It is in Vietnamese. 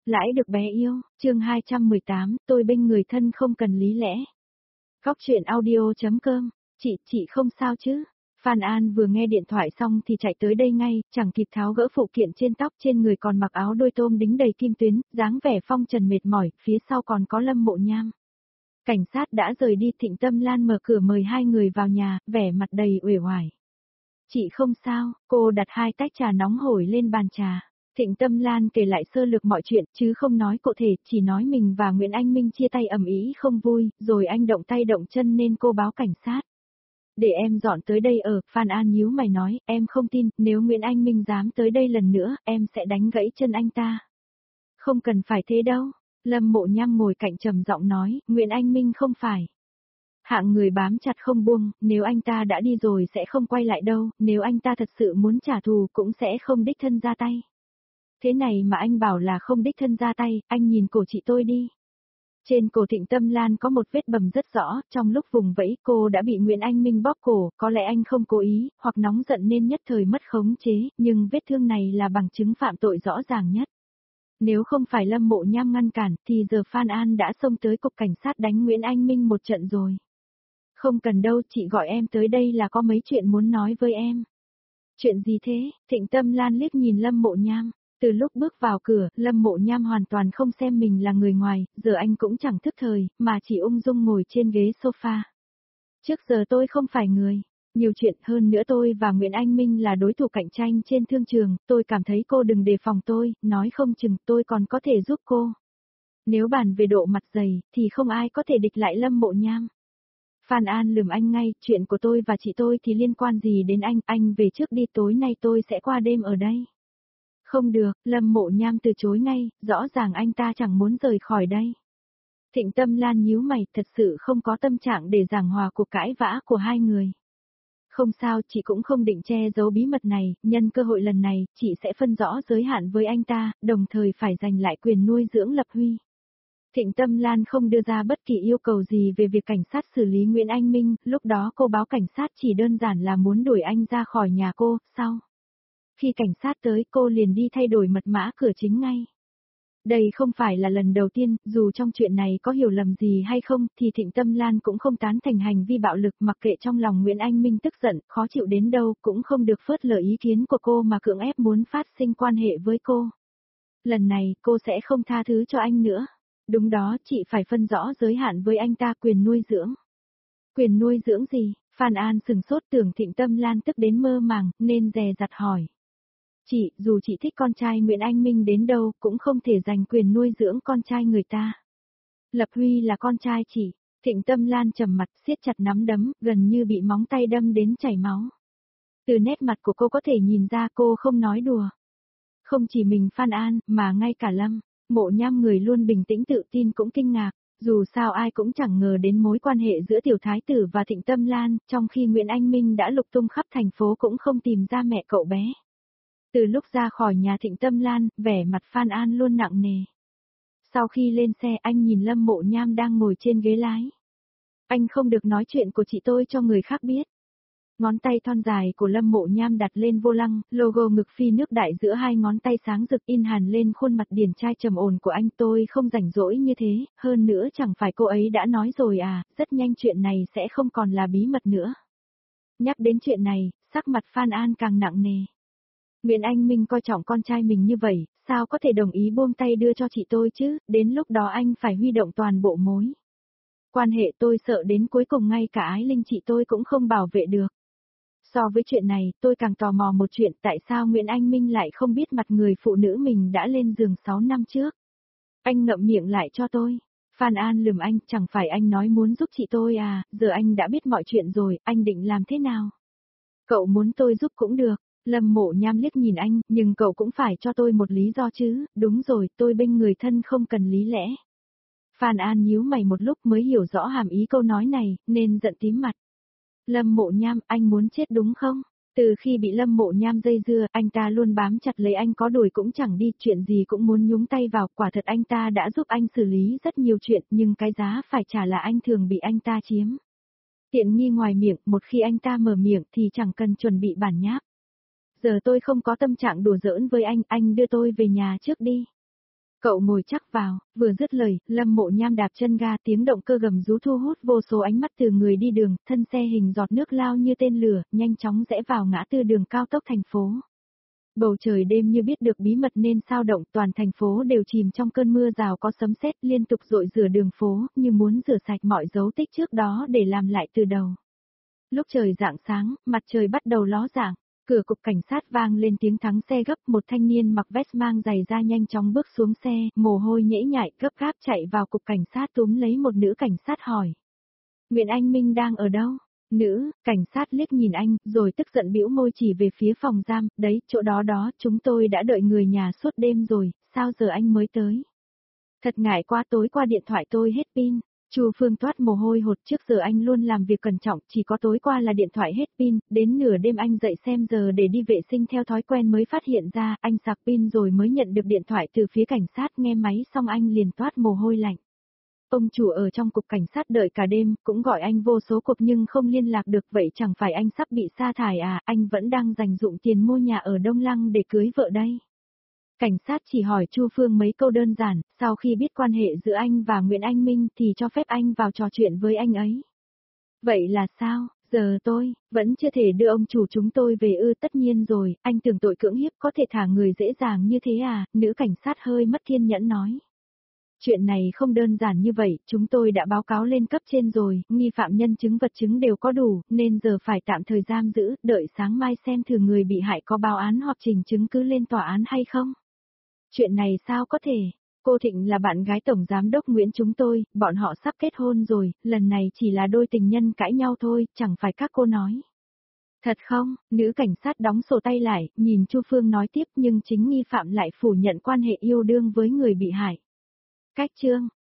Lãi được bé yêu, chương 218, tôi bên người thân không cần lý lẽ. Góc truyện audio.com, chị không sao chứ? Phan An vừa nghe điện thoại xong thì chạy tới đây ngay, chẳng kịp tháo gỡ phụ kiện trên tóc, trên người còn mặc áo đôi tôm đính đầy kim tuyến, dáng vẻ phong trần mệt mỏi, phía sau còn có Lâm Mộ Nham. Cảnh sát đã rời đi, Thịnh Tâm Lan mở cửa mời hai người vào nhà, vẻ mặt đầy uể oải. Chị không sao, cô đặt 2 tách trà nóng hổi lên bàn trà. Thịnh Tâm Lan kể lại sơ lược mọi chuyện chứ không nói cụ thể, chỉ nói mình và Nguyễn Anh Minh chia tay ầm ĩ không vui, rồi anh động tay động chân nên cô báo cảnh sát. Để em dọn tới đây ở, Phan An nhíu mày nói, em không tin, nếu Nguyễn Anh Minh dám tới đây lần nữa, em sẽ đánh gãy chân anh ta. Không cần phải thế đâu, Lâm Mộ Nham ngồi cạnh trầm giọng nói, Nguyễn Anh Minh không phải hạng người bám chặt không buông, nếu anh ta đã đi rồi sẽ không quay lại đâu, nếu anh ta thật sự muốn trả thù cũng sẽ không đích thân ra tay. Thế này mà anh bảo là không đích thân ra tay, anh nhìn cổ chị tôi đi. Trên cổ Thịnh Tâm Lan có một vết bầm rất rõ, trong lúc vùng vẫy cô đã bị Nguyễn Anh Minh bóp cổ, có lẽ anh không cố ý, hoặc nóng giận nên nhất thời mất khống chế, nhưng vết thương này là bằng chứng phạm tội rõ ràng nhất. Nếu không phải Lâm Mộ Nham ngăn cản, thì giờ Phan An đã xông tới cục cảnh sát đánh Nguyễn Anh Minh một trận rồi. Không cần đâu, chị gọi em tới đây là có mấy chuyện muốn nói với em. Chuyện gì thế? Thịnh Tâm Lan liếc nhìn Lâm Mộ Nham. Từ lúc bước vào cửa, Lâm Mộ Nham hoàn toàn không xem mình là người ngoài, giờ anh cũng chẳng thức thời, mà chỉ ung dung ngồi trên ghế sofa. Trước giờ tôi không phải người. Nhiều chuyện hơn nữa, tôi và Nguyễn Anh Minh là đối thủ cạnh tranh trên thương trường, tôi cảm thấy cô đừng đề phòng tôi, nói không chừng tôi còn có thể giúp cô. Nếu bàn về độ mặt dày, thì không ai có thể địch lại Lâm Mộ Nham. Phan An lườm anh ngay, chuyện của tôi và chị tôi thì liên quan gì đến anh về trước đi, tối nay tôi sẽ qua đêm ở đây. Không được, Lâm Mộ Nham từ chối ngay, rõ ràng anh ta chẳng muốn rời khỏi đây. Thịnh Tâm Lan nhíu mày, thật sự không có tâm trạng để giảng hòa cuộc cãi vã của hai người. Không sao, chị cũng không định che giấu bí mật này, nhân cơ hội lần này, chị sẽ phân rõ giới hạn với anh ta, đồng thời phải giành lại quyền nuôi dưỡng Lập Huy. Thịnh Tâm Lan không đưa ra bất kỳ yêu cầu gì về việc cảnh sát xử lý Nguyễn Anh Minh, lúc đó cô báo cảnh sát chỉ đơn giản là muốn đuổi anh ra khỏi nhà cô, sau. Khi cảnh sát tới, cô liền đi thay đổi mật mã cửa chính ngay. Đây không phải là lần đầu tiên, dù trong chuyện này có hiểu lầm gì hay không, thì Thịnh Tâm Lan cũng không tán thành hành vi bạo lực, mặc kệ trong lòng Nguyễn Anh Minh tức giận, khó chịu đến đâu, cũng không được phớt lờ ý kiến của cô mà cưỡng ép muốn phát sinh quan hệ với cô. Lần này, cô sẽ không tha thứ cho anh nữa. Đúng đó, chị phải phân rõ giới hạn với anh ta, quyền nuôi dưỡng. Quyền nuôi dưỡng gì? Phan An sừng sốt, tưởng Thịnh Tâm Lan tức đến mơ màng, nên dè dặt hỏi. Chị, dù chị thích con trai Nguyễn Anh Minh đến đâu, cũng không thể giành quyền nuôi dưỡng con trai người ta. Lập Huy là con trai chị. Thịnh Tâm Lan trầm mặt, siết chặt nắm đấm, gần như bị móng tay đâm đến chảy máu. Từ nét mặt của cô có thể nhìn ra cô không nói đùa. Không chỉ mình Phan An, mà ngay cả Lâm Mộ Nham, người luôn bình tĩnh tự tin, cũng kinh ngạc. Dù sao ai cũng chẳng ngờ đến mối quan hệ giữa tiểu thái tử và Thịnh Tâm Lan, trong khi Nguyễn Anh Minh đã lục tung khắp thành phố cũng không tìm ra mẹ cậu bé. Từ lúc ra khỏi nhà Thịnh Tâm Lan, vẻ mặt Phan An luôn nặng nề. Sau khi lên xe, anh nhìn Lâm Mộ Nham đang ngồi trên ghế lái. Anh không được nói chuyện của chị tôi cho người khác biết. Ngón tay thon dài của Lâm Mộ Nham đặt lên vô lăng, logo ngực phi nước đại giữa hai ngón tay sáng rực in hẳn lên khuôn mặt điển trai trầm ổn của anh. Tôi không rảnh rỗi như thế, hơn nữa chẳng phải cô ấy đã nói rồi à, rất nhanh chuyện này sẽ không còn là bí mật nữa. Nhắc đến chuyện này, sắc mặt Phan An càng nặng nề. Nguyễn Anh Minh coi trọng con trai mình như vậy, sao có thể đồng ý buông tay đưa cho chị tôi chứ, đến lúc đó anh phải huy động toàn bộ mối quan hệ, tôi sợ đến cuối cùng ngay cả Ái Linh chị tôi cũng không bảo vệ được. So với chuyện này, tôi càng tò mò một chuyện, tại sao Nguyễn Anh Minh lại không biết mặt người phụ nữ mình đã lên giường 6 năm trước. Anh ngậm miệng lại cho tôi. Phan An lườm anh, chẳng phải anh nói muốn giúp chị tôi à, giờ anh đã biết mọi chuyện rồi, anh định làm thế nào? Cậu muốn tôi giúp cũng được. Lâm Mộ Nham liếc nhìn anh, nhưng cậu cũng phải cho tôi một lý do chứ, đúng rồi, tôi bên người thân không cần lý lẽ. Phan An nhíu mày một lúc mới hiểu rõ hàm ý câu nói này, nên giận tím mặt. Lâm Mộ Nham, anh muốn chết đúng không? Từ khi bị Lâm Mộ Nham dây dưa, anh ta luôn bám chặt lấy anh, có đuổi cũng chẳng đi, chuyện gì cũng muốn nhúng tay vào, quả thật anh ta đã giúp anh xử lý rất nhiều chuyện, nhưng cái giá phải trả là anh thường bị anh ta chiếm tiện nghi ngoài miệng, một khi anh ta mở miệng thì chẳng cần chuẩn bị bản nháp. Giờ tôi không có tâm trạng đùa giỡn với anh đưa tôi về nhà trước đi. Cậu ngồi chắc vào, vừa dứt lời, Lâm Mộ Nham đạp chân ga, tiếng động cơ gầm rú thu hút vô số ánh mắt từ người đi đường, thân xe hình giọt nước lao như tên lửa, nhanh chóng rẽ vào ngã tư đường cao tốc thành phố. Bầu trời đêm như biết được bí mật nên sao động, toàn thành phố đều chìm trong cơn mưa rào có sấm sét liên tục dội rửa đường phố, như muốn rửa sạch mọi dấu tích trước đó để làm lại từ đầu. Lúc trời rạng sáng, mặt trời bắt đầu ló dạng, cửa cục cảnh sát vang lên tiếng thắng xe gấp, một thanh niên mặc vest mang giày da nhanh chóng bước xuống xe, mồ hôi nhễ nhại gấp gáp chạy vào cục cảnh sát túm lấy một nữ cảnh sát hỏi. Nguyễn Anh Minh đang ở đâu? Nữ, cảnh sát liếc nhìn anh, rồi tức giận bĩu môi chỉ về phía phòng giam, đấy, chỗ đó đó, chúng tôi đã đợi người nhà suốt đêm rồi, sao giờ anh mới tới? Thật ngại quá, tối qua điện thoại tôi hết pin. Chu Phương toát mồ hôi hột, trước giờ anh luôn làm việc cẩn trọng, chỉ có tối qua là điện thoại hết pin, đến nửa đêm anh dậy xem giờ để đi vệ sinh theo thói quen mới phát hiện ra, anh sạc pin rồi mới nhận được điện thoại từ phía cảnh sát, nghe máy xong anh liền toát mồ hôi lạnh. Ông chủ ở trong cục cảnh sát đợi cả đêm, cũng gọi anh vô số cuộc nhưng không liên lạc được, vậy chẳng phải anh sắp bị sa thải à, anh vẫn đang dành dụm tiền mua nhà ở Đông Lăng để cưới vợ đây. Cảnh sát chỉ hỏi Chu Phương mấy câu đơn giản, sau khi biết quan hệ giữa anh và Nguyễn Anh Minh thì cho phép anh vào trò chuyện với anh ấy. Vậy là sao, giờ tôi, vẫn chưa thể đưa ông chủ chúng tôi về ư? Tất nhiên rồi, anh tưởng tội cưỡng hiếp có thể thả người dễ dàng như thế à, nữ cảnh sát hơi mất kiên nhẫn nói. Chuyện này không đơn giản như vậy, chúng tôi đã báo cáo lên cấp trên rồi, nghi phạm nhân chứng vật chứng đều có đủ, nên giờ phải tạm thời giam giữ, đợi sáng mai xem thử người bị hại có báo án hoặc trình chứng cứ lên tòa án hay không. Chuyện này sao có thể? Cô Thịnh là bạn gái Tổng Giám đốc Nguyễn chúng tôi, bọn họ sắp kết hôn rồi, lần này chỉ là đôi tình nhân cãi nhau thôi, chẳng phải các cô nói. Thật không? Nữ cảnh sát đóng sổ tay lại, nhìn Chu Phương nói tiếp nhưng chính nghi phạm lại phủ nhận quan hệ yêu đương với người bị hại. Cách chương